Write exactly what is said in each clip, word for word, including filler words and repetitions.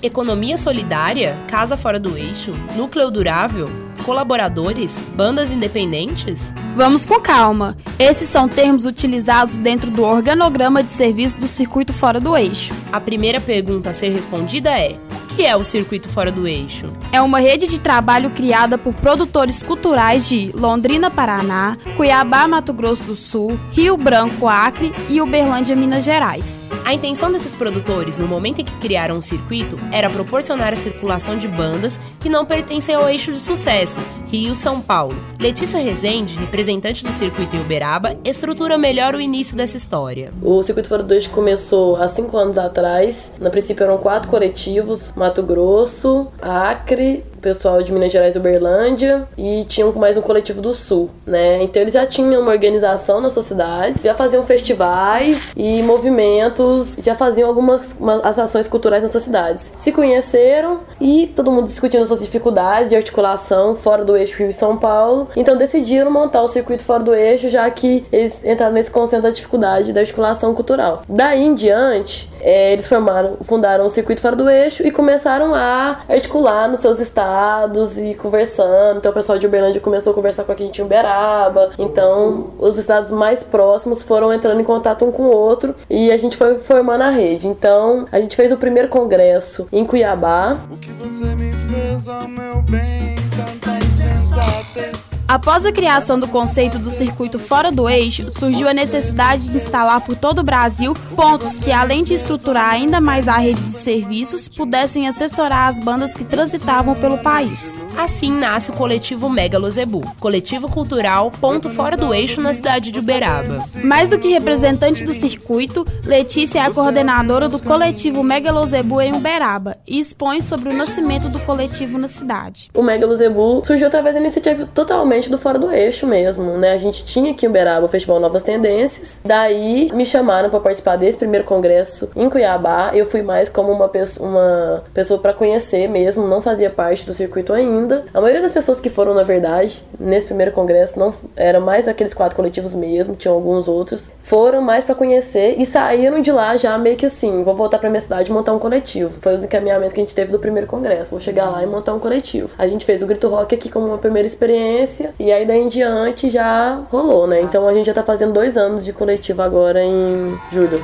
Economia solidária, casa fora do eixo, núcleo durável, colaboradores, bandas independentes? Vamos com calma. Esses são termos utilizados dentro do organograma de serviço do Circuito Fora do Eixo. A primeira pergunta a ser respondida é: o que é o Circuito Fora do Eixo? É uma rede de trabalho criada por produtores culturais de Londrina, Paraná, Cuiabá, Mato Grosso do Sul, Rio Branco, Acre e Uberlândia, Minas Gerais. A intenção desses produtores, no momento em que criaram o circuito, era proporcionar a circulação de bandas que não pertencem ao eixo de sucesso, Rio-São Paulo. Letícia Rezende, representante do circuito em Uberaba, estrutura melhor o início dessa história. O Circuito Fora do Eixo começou há cinco anos atrás. No princípio eram quatro coletivos: Mato Grosso, Acre, o pessoal de Minas Gerais e Uberlândia, e tinham mais um coletivo do Sul, né? Então eles já tinham uma organização nas suas cidades, já faziam festivais e movimentos, já faziam algumas uma, as ações culturais nas suas cidades. Se conheceram e todo mundo discutindo suas dificuldades de articulação fora do eixo Rio e São Paulo. Então decidiram montar o Circuito Fora do Eixo, já que eles entraram nesse consenso da dificuldade da articulação cultural. Daí em diante, é, eles formaram, fundaram o Circuito Fora do Eixo e começaram a articular nos seus estados e conversando. Então o pessoal de Uberlândia começou a conversar com a gente em Uberaba. Então os estados mais próximos foram entrando em contato um com o outro e a gente foi formando a rede. Então a gente fez o primeiro congresso em Cuiabá. O que você me fez, ó meu bem, tanta insensatez. Após a criação do conceito do Circuito Fora do Eixo, surgiu a necessidade de instalar por todo o Brasil pontos que, além de estruturar ainda mais a rede de serviços, pudessem assessorar as bandas que transitavam pelo país. Assim nasce o coletivo Megalozebu, coletivo cultural ponto fora do eixo na cidade de Uberaba. Mais do que representante do circuito, Letícia é a coordenadora do coletivo Megalozebu em Uberaba e expõe sobre o nascimento do coletivo na cidade. O Megalozebu surgiu através da iniciativa totalmente do Fora do Eixo mesmo, né? A gente tinha aqui em Uberaba o Festival Novas Tendências, daí me chamaram para participar desse primeiro congresso em Cuiabá. Eu fui mais como uma pessoa, uma pessoa para conhecer mesmo, não fazia parte do circuito ainda. A maioria das pessoas que foram, na verdade, nesse primeiro congresso, não eram mais aqueles quatro coletivos mesmo, tinham alguns outros, foram mais para conhecer e saíram de lá já meio que assim: vou voltar para minha cidade e montar um coletivo. Foi os encaminhamentos que a gente teve do primeiro congresso, vou chegar lá e montar um coletivo. A gente fez o Grito Rock aqui como uma primeira experiência e aí daí em diante já rolou, né? Então a gente já tá fazendo dois anos de coletivo agora em julho.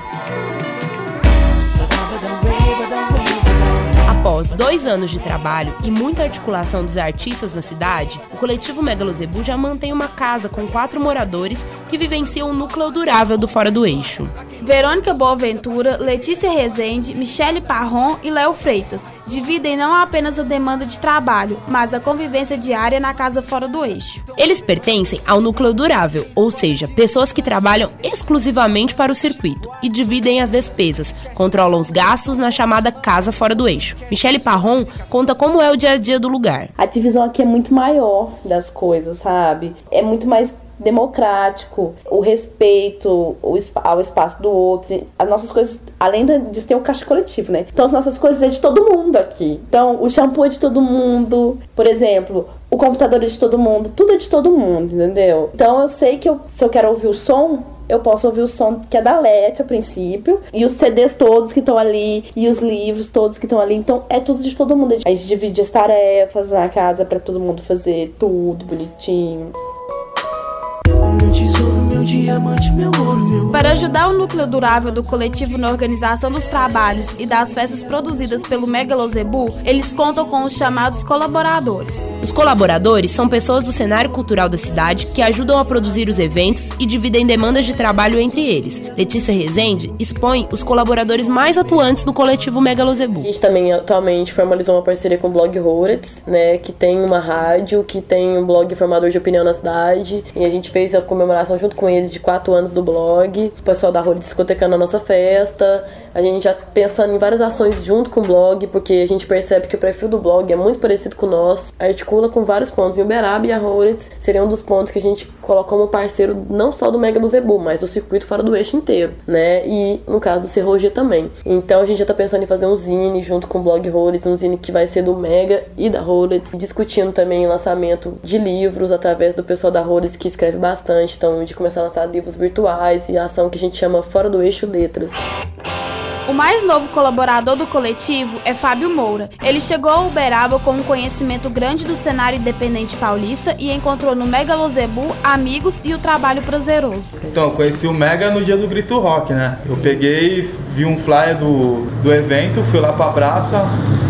Após dois anos de trabalho e muita articulação dos artistas na cidade, o coletivo Megalozebu já mantém uma casa com quatro moradores que vivenciam o núcleo durável do Fora do Eixo. Verônica Boaventura, Letícia Rezende, Michele Parron e Léo Freitas dividem não apenas a demanda de trabalho, mas a convivência diária na casa fora do eixo. Eles pertencem ao núcleo durável, ou seja, pessoas que trabalham exclusivamente para o circuito e dividem as despesas, controlam os gastos na chamada casa fora do eixo. Michele Parron conta como é o dia a dia do lugar. A divisão aqui é muito maior das coisas, sabe? É muito mais democrático, o respeito ao espaço do outro, as nossas coisas, além de ter o caixa coletivo, né? Então as nossas coisas é de todo mundo aqui. Então o shampoo é de todo mundo, por exemplo, o computador é de todo mundo, tudo é de todo mundo, entendeu? Então eu sei que eu, se eu quero ouvir o som, eu posso ouvir o som que é da Lete a princípio, e os C Ds todos que estão ali, e os livros todos que estão ali, então é tudo de todo mundo. A gente divide as tarefas na casa pra todo mundo fazer tudo bonitinho. Para ajudar o núcleo durável do coletivo na organização dos trabalhos e das festas produzidas pelo Megalozebu, eles contam com os chamados colaboradores. Os colaboradores são pessoas do cenário cultural da cidade que ajudam a produzir os eventos e dividem demandas de trabalho entre eles. Letícia Rezende expõe os colaboradores mais atuantes do coletivo Megalozebu. A gente também atualmente formalizou uma parceria com o blog Horets, né, que tem uma rádio, que tem um blog formador de opinião na cidade, e a gente fez a comemoração junto com eles de quatro anos do blog, o pessoal da Horets discotecando a nossa festa. A gente já pensando em várias ações junto com o blog, porque a gente percebe que o perfil do blog é muito parecido com o nosso, articula com vários pontos. Em Uberaba e a Horets seriam um dos pontos que a gente coloca como parceiro não só do Megalozebu, mas do circuito fora do eixo inteiro, né? E no caso do Serrogia também. Então a gente já tá pensando em fazer um zine junto com o blog Horets, um zine que vai ser do Mega e da Horets, discutindo também lançamento de livros através do pessoal da Horets que escreve bastante, então de começar a lançar livros virtuais e a ação que a gente chama Fora do Eixo Letras. O mais novo colaborador do coletivo é Fábio Moura. Ele chegou a Uberaba com um conhecimento grande do cenário independente paulista e encontrou no Megalozebu amigos e o trabalho prazeroso. Então, eu conheci o Mega no dia do Grito Rock, né? Eu peguei, vi um flyer do, do evento, fui lá pra praça.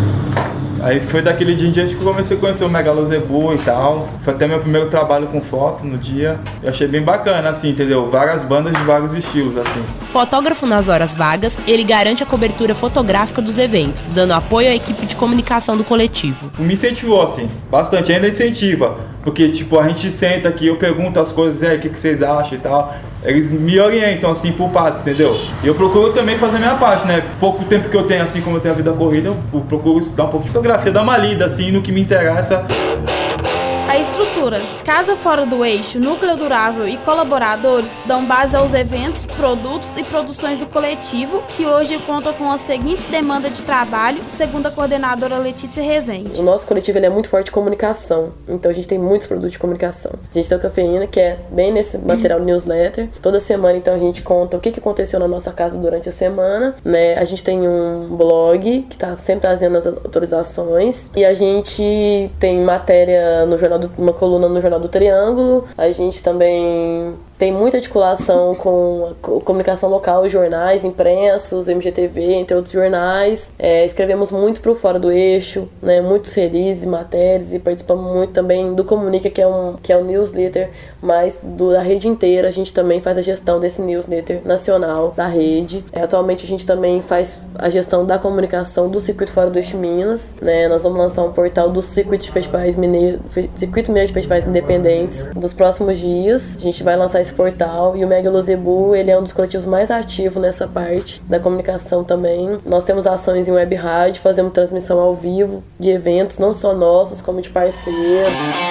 Aí foi daquele dia em diante que eu comecei a conhecer o Megalozebu e tal. Foi até meu primeiro trabalho com foto no dia. Eu achei bem bacana, assim, entendeu? Várias bandas de vários estilos, assim. Fotógrafo nas horas vagas, ele garante a cobertura fotográfica dos eventos, dando apoio à equipe de comunicação do coletivo. Me incentivou, assim, bastante, ainda incentiva. Porque, tipo, a gente senta aqui, eu pergunto as coisas, é, o que, que vocês acham e tal. Eles me orientam, assim, por partes, entendeu? E eu procuro também fazer a minha parte, né? Pouco tempo que eu tenho, assim, como eu tenho a vida corrida, eu procuro estudar um pouco de fotografia, dar uma lida, assim, no que me interessa. A estrutura, Casa Fora do Eixo, Núcleo Durável e colaboradores dão base aos eventos, produtos e produções do coletivo, que hoje conta com as seguintes demandas de trabalho, segundo a coordenadora Letícia Rezende. O nosso coletivo ele é muito forte em comunicação, então a gente tem muitos produtos de comunicação. A gente tem o Cafeína, que é bem nesse material uhum. newsletter. Toda semana, então, a gente conta o que aconteceu na nossa casa durante a semana, né? A gente tem um blog, que tá sempre trazendo as atualizações, e a gente tem matéria no jornal do uma coluna no Jornal do Triângulo. A gente também tem muita articulação com a comunicação local, jornais impressos, M G T V, entre outros jornais. É, escrevemos muito para o Fora do Eixo, né, muitos releases, matérias, e participamos muito também do Comunica, que é um, que é um newsletter, mas do, da rede inteira. A gente também faz a gestão desse newsletter nacional da rede. É, atualmente a gente também faz a gestão da comunicação do Circuito Fora do Eixo Minas. Né, nós vamos lançar um portal do Circuito de Festivais Mineiro, Circuito Mineiro de Festivais Independentes nos próximos dias. A gente vai lançar esse portal, e o Megalozebu, ele é um dos coletivos mais ativos nessa parte da comunicação também. Nós temos ações em web rádio, fazemos transmissão ao vivo de eventos, não só nossos, como de parceiros.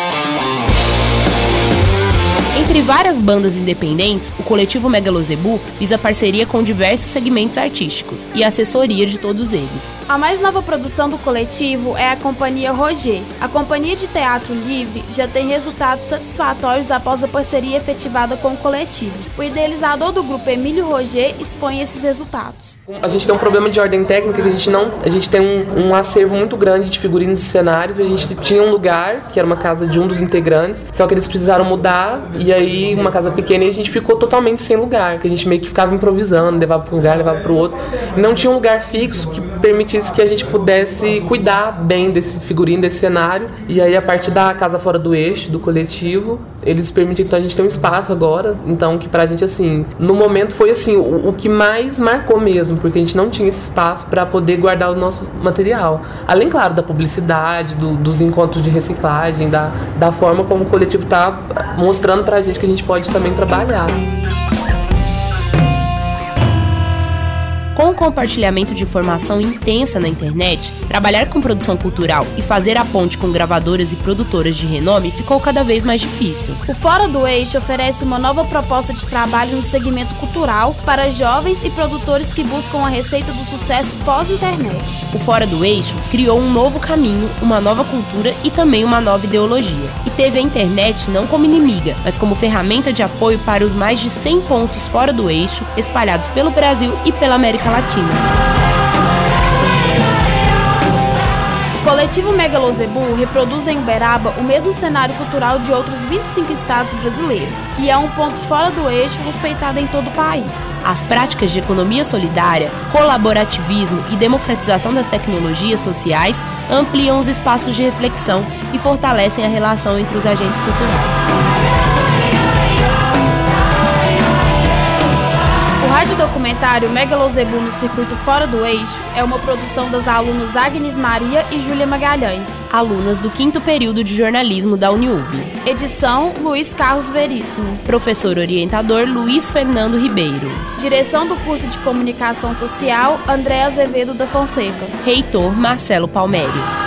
Entre várias bandas independentes, o coletivo Megalozebu visa parceria com diversos segmentos artísticos e assessoria de todos eles. A mais nova produção do coletivo é a Companhia Roger. A Companhia de Teatro Livre já tem resultados satisfatórios após a parceria efetivada com o coletivo. O idealizador do grupo, Emílio Roger, expõe esses resultados. A gente tem um problema de ordem técnica, que a gente não, a gente tem um, um acervo muito grande de figurinos e cenários. A gente tinha um lugar, que era uma casa de um dos integrantes, só que eles precisaram mudar, e aí uma casa pequena, e a gente ficou totalmente sem lugar, que a gente meio que ficava improvisando, levava para um lugar, levava para o outro. E não tinha um lugar fixo que permitisse que a gente pudesse cuidar bem desse figurino, desse cenário. E aí, a partir da Casa Fora do Eixo, do coletivo, eles permitiram, então a gente tem um espaço agora, então que pra gente, assim, no momento foi assim, o, o que mais marcou mesmo, porque a gente não tinha esse espaço para poder guardar o nosso material. Além, claro, da publicidade, do, dos encontros de reciclagem, da, da forma como o coletivo está mostrando pra gente que a gente pode também trabalhar. Com o compartilhamento de informação intensa na internet, trabalhar com produção cultural e fazer a ponte com gravadoras e produtoras de renome ficou cada vez mais difícil. O Fora do Eixo oferece uma nova proposta de trabalho no segmento cultural para jovens e produtores que buscam a receita do sucesso pós-internet. O Fora do Eixo criou um novo caminho, uma nova cultura e também uma nova ideologia. E teve a internet não como inimiga, mas como ferramenta de apoio para os mais de cem pontos fora do eixo, espalhados pelo Brasil e pela América Latina. O coletivo Megalozebu reproduz em Uberaba o mesmo cenário cultural de outros vinte e cinco estados brasileiros e é um ponto fora do eixo respeitado em todo o país. As práticas de economia solidária, colaborativismo e democratização das tecnologias sociais ampliam os espaços de reflexão e fortalecem a relação entre os agentes culturais. O radiodocumentário Megalozebu no Circuito Fora do Eixo é uma produção das alunas Agnes Maria e Júlia Magalhães, alunas do quinto período de jornalismo da Uniub. Edição Luiz Carlos Veríssimo. Professor orientador Luiz Fernando Ribeiro. Direção do curso de Comunicação Social André Azevedo da Fonseca. Reitor Marcelo Palmério.